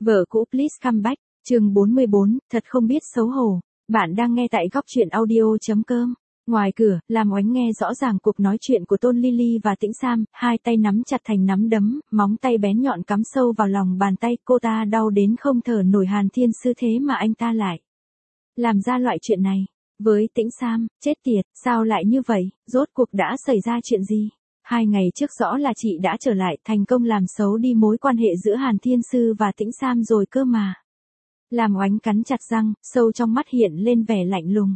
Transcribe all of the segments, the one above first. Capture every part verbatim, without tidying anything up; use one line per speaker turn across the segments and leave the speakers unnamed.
Vợ cũ please come back, chương bốn mươi bốn, thật không biết xấu hổ. Bạn đang nghe tại góc truyện audio.com. Ngoài cửa, Lam Oánh nghe rõ ràng cuộc nói chuyện của Tôn Lily và Tĩnh Sam, hai tay nắm chặt thành nắm đấm, móng tay bén nhọn cắm sâu vào lòng bàn tay, cô ta đau đến không thở nổi. Hàn Thiên Sư thế mà anh ta lại làm ra loại chuyện này. Với Tĩnh Sam, chết tiệt, sao lại như vậy, rốt cuộc đã xảy ra chuyện gì? Hai ngày trước rõ là chị đã trở lại, thành công làm xấu đi mối quan hệ giữa Hàn Thiên Sư và Tĩnh Sam rồi cơ mà. Lam Oánh cắn chặt răng, sâu trong mắt hiện lên vẻ lạnh lùng.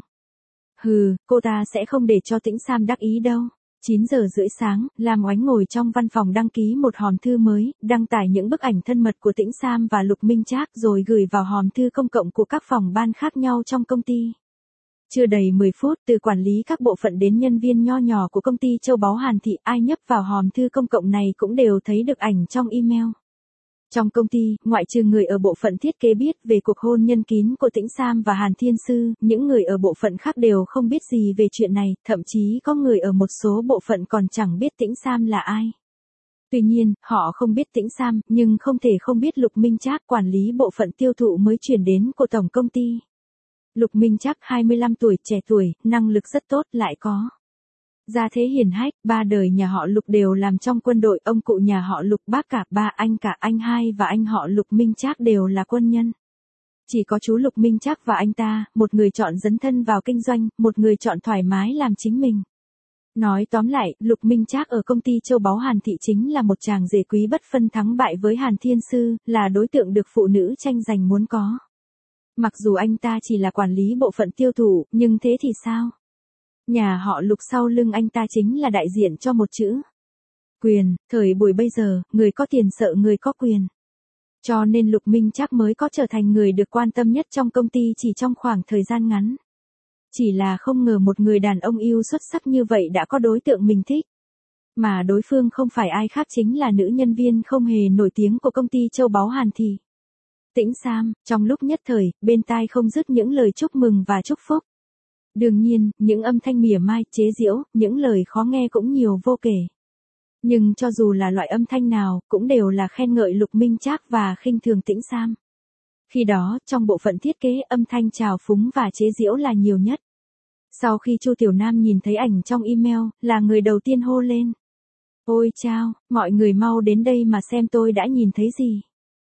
Hừ, cô ta sẽ không để cho Tĩnh Sam đắc ý đâu. chín giờ rưỡi sáng, Lam Oánh ngồi trong văn phòng đăng ký một hòm thư mới, đăng tải những bức ảnh thân mật của Tĩnh Sam và Lục Minh Trác rồi gửi vào hòm thư công cộng của các phòng ban khác nhau trong công ty. Chưa đầy mười phút, từ quản lý các bộ phận đến nhân viên nho nhỏ của công ty châu báu Hàn Thị, ai nhấp vào hòm thư công cộng này cũng đều thấy được ảnh trong email. Trong công ty, ngoại trừ người ở bộ phận thiết kế biết về cuộc hôn nhân kín của Tĩnh Sam và Hàn Thiên Sư, những người ở bộ phận khác đều không biết gì về chuyện này, thậm chí có người ở một số bộ phận còn chẳng biết Tĩnh Sam là ai. Tuy nhiên, họ không biết Tĩnh Sam, nhưng không thể không biết Lục Minh Trác, quản lý bộ phận tiêu thụ mới chuyển đến của tổng công ty. Lục Minh Trác hai mươi lăm tuổi, trẻ tuổi, năng lực rất tốt, lại có gia thế hiền hách, ba đời nhà họ Lục đều làm trong quân đội, ông cụ nhà họ Lục, bác cả, ba anh cả, anh hai và anh họ Lục Minh Trác đều là quân nhân. Chỉ có chú Lục Minh Trác và anh ta, một người chọn dấn thân vào kinh doanh, một người chọn thoải mái làm chính mình. Nói tóm lại, Lục Minh Trác ở công ty châu báu Hàn Thị chính là một chàng rể quý bất phân thắng bại với Hàn Thiên Sư, là đối tượng được phụ nữ tranh giành muốn có. Mặc dù anh ta chỉ là quản lý bộ phận tiêu thụ, nhưng thế thì sao? Nhà họ Lục sau lưng anh ta chính là đại diện cho một chữ quyền, thời buổi bây giờ, người có tiền sợ người có quyền. Cho nên Lục Minh Trác mới có trở thành người được quan tâm nhất trong công ty chỉ trong khoảng thời gian ngắn. Chỉ là không ngờ một người đàn ông yêu xuất sắc như vậy đã có đối tượng mình thích. Mà đối phương không phải ai khác chính là nữ nhân viên không hề nổi tiếng của công ty châu báu Hàn Thị. Tĩnh Sam. Trong lúc nhất thời, bên tai không dứt những lời chúc mừng và chúc phúc. Đương nhiên, những âm thanh mỉa mai, chế giễu, những lời khó nghe cũng nhiều vô kể. Nhưng cho dù là loại âm thanh nào, cũng đều là khen ngợi Lục Minh Trác và khinh thường Tĩnh Sam. Khi đó, trong bộ phận thiết kế, âm thanh trào phúng và chế giễu là nhiều nhất. Sau khi Chu Tiểu Nam nhìn thấy ảnh trong email, là người đầu tiên hô lên. Ôi chao, mọi người mau đến đây mà xem tôi đã nhìn thấy gì.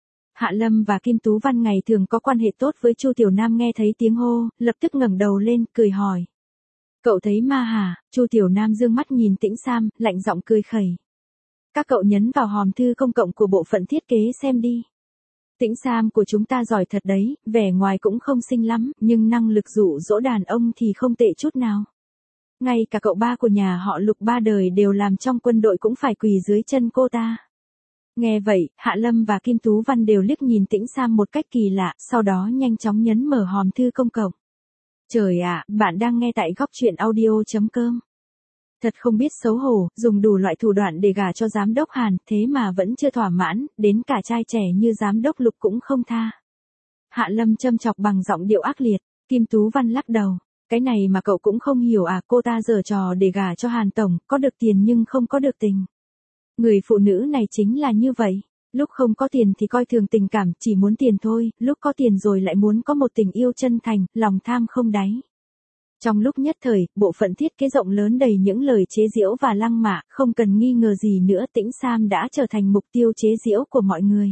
Hạ Lâm và Kim Tú Văn ngày thường có quan hệ tốt với Chu Tiểu Nam nghe thấy tiếng hô, lập tức ngẩng đầu lên, cười hỏi. Cậu thấy ma hả? Chu Tiểu Nam dương mắt nhìn Tĩnh Sam, lạnh giọng cười khẩy. Các cậu nhấn vào hòm thư công cộng của bộ phận thiết kế xem đi. Tĩnh Sam của chúng ta giỏi thật đấy, vẻ ngoài cũng không xinh lắm, nhưng năng lực dụ dỗ đàn ông thì không tệ chút nào. Ngay cả cậu ba của nhà họ Lục ba đời đều làm trong quân đội cũng phải quỳ dưới chân cô ta. Nghe vậy, Hạ Lâm và Kim Tú Văn đều liếc nhìn Tĩnh Sam một cách kỳ lạ, sau đó nhanh chóng nhấn mở hòm thư công cộng. Trời ạ, bạn đang nghe tại góc truyện audio.com. Thật không biết xấu hổ, dùng đủ loại thủ đoạn để gả cho giám đốc Hàn, thế mà vẫn chưa thỏa mãn, đến cả trai trẻ như giám đốc Lục cũng không tha. Hạ Lâm châm chọc bằng giọng điệu ác liệt, Kim Tú Văn lắc đầu. Cái này mà cậu cũng không hiểu à, cô ta giở trò để gả cho Hàn Tổng, có được tiền nhưng không có được tình. Người phụ nữ này chính là như vậy, lúc không có tiền thì coi thường tình cảm, chỉ muốn tiền thôi, lúc có tiền rồi lại muốn có một tình yêu chân thành, lòng tham không đáy. Trong lúc nhất thời, bộ phận thiết kế rộng lớn đầy những lời chế giễu và lăng mạ, không cần nghi ngờ gì nữa, Tĩnh Sam đã trở thành mục tiêu chế giễu của mọi người.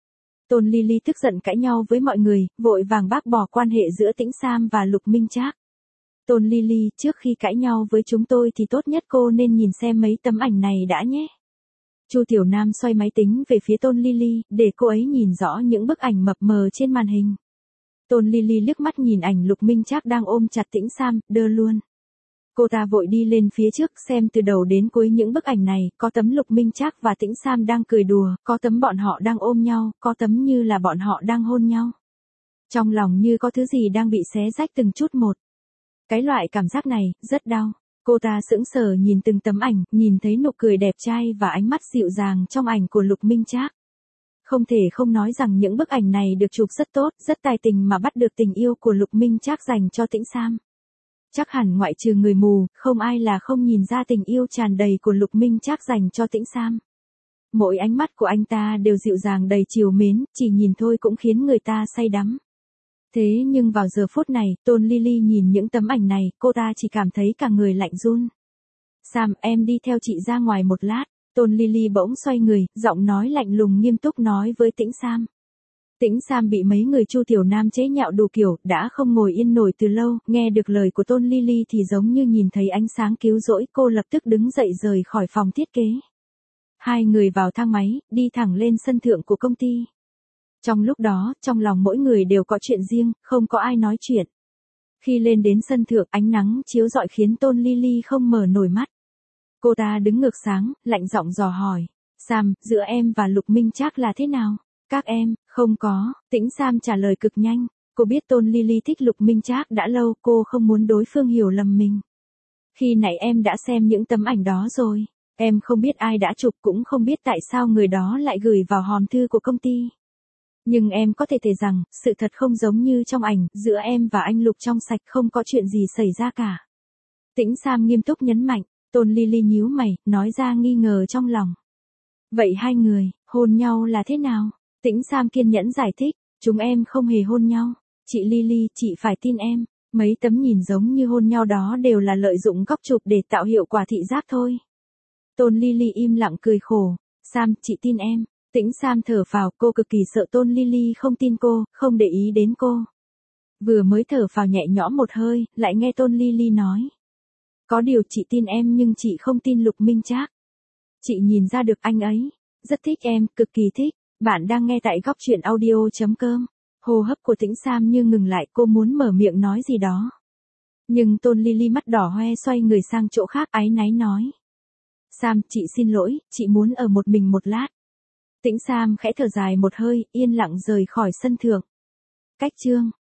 Tôn Lily tức giận cãi nhau với mọi người, vội vàng bác bỏ quan hệ giữa Tĩnh Sam và Lục Minh Trác. Tôn Lily, trước khi cãi nhau với chúng tôi thì tốt nhất cô nên nhìn xem mấy tấm ảnh này đã nhé. Chu Tiểu Nam xoay máy tính về phía Tôn Lily, để cô ấy nhìn rõ những bức ảnh mập mờ trên màn hình. Tôn Lily liếc mắt nhìn ảnh Lục Minh Trác đang ôm chặt Tĩnh Sam, đơ luôn. Cô ta vội đi lên phía trước xem từ đầu đến cuối những bức ảnh này, có tấm Lục Minh Trác và Tĩnh Sam đang cười đùa, có tấm bọn họ đang ôm nhau, có tấm như là bọn họ đang hôn nhau. Trong lòng như có thứ gì đang bị xé rách từng chút một. Cái loại cảm giác này, rất đau. Cô ta sững sờ nhìn từng tấm ảnh, nhìn thấy nụ cười đẹp trai và ánh mắt dịu dàng trong ảnh của Lục Minh Trác. Không thể không nói rằng những bức ảnh này được chụp rất tốt, rất tài tình mà bắt được tình yêu của Lục Minh Trác dành cho Tĩnh Sam. Chắc hẳn ngoại trừ người mù, không ai là không nhìn ra tình yêu tràn đầy của Lục Minh Trác dành cho Tĩnh Sam. Mỗi ánh mắt của anh ta đều dịu dàng đầy trìu mến, chỉ nhìn thôi cũng khiến người ta say đắm. Thế nhưng vào giờ phút này, Tôn Lily nhìn những tấm ảnh này, cô ta chỉ cảm thấy cả người lạnh run. Sam, em đi theo chị ra ngoài một lát. Tôn Lily bỗng xoay người, giọng nói lạnh lùng nghiêm túc nói với Tĩnh Sam. Tĩnh Sam bị mấy người Chu Tiểu Nam chế nhạo đủ kiểu, đã không ngồi yên nổi từ lâu, nghe được lời của Tôn Lily thì giống như nhìn thấy ánh sáng cứu rỗi, cô lập tức đứng dậy rời khỏi phòng thiết kế. Hai người vào thang máy, đi thẳng lên sân thượng của công ty. Trong lúc đó, trong lòng mỗi người đều có chuyện riêng, không có ai nói chuyện. Khi lên đến sân thượng, ánh nắng chiếu rọi khiến Tôn Lily không mở nổi mắt. Cô ta đứng ngược sáng, lạnh giọng dò hỏi. Sam, giữa em và Lục Minh Trác là thế nào? Các em, không có. Tĩnh Sam trả lời cực nhanh. Cô biết Tôn Lily thích Lục Minh Trác đã lâu, cô không muốn đối phương hiểu lầm mình. Khi nãy em đã xem những tấm ảnh đó rồi. Em không biết ai đã chụp, cũng không biết tại sao người đó lại gửi vào hòm thư của công ty. Nhưng em có thể thể rằng, sự thật không giống như trong ảnh, giữa em và anh Lục trong sạch, không có chuyện gì xảy ra cả. Tĩnh Sam nghiêm túc nhấn mạnh. Tôn Lily nhíu mày, nói ra nghi ngờ trong lòng. Vậy hai người, hôn nhau là thế nào? Tĩnh Sam kiên nhẫn giải thích, chúng em không hề hôn nhau. Chị Lily, chị phải tin em, mấy tấm nhìn giống như hôn nhau đó đều là lợi dụng góc chụp để tạo hiệu quả thị giác thôi. Tôn Lily im lặng cười khổ, Sam, chị tin em. Tĩnh Sam thở phào, cô cực kỳ sợ Tôn Lily không tin cô, không để ý đến cô. Vừa mới thở phào nhẹ nhõm một hơi, lại nghe Tôn Lily nói. Có điều chị tin em nhưng chị không tin Lục Minh Trác. Chị nhìn ra được anh ấy rất thích em, cực kỳ thích. Bạn đang nghe tại góc truyện audio chấm com. Hô hấp của Tĩnh Sam như ngừng lại, cô muốn mở miệng nói gì đó. Nhưng Tôn Lily mắt đỏ hoe xoay người sang chỗ khác, áy náy nói. Sam, chị xin lỗi, chị muốn ở một mình một lát. Tĩnh Sam khẽ thở dài một hơi, yên lặng rời khỏi sân thượng. Cách chương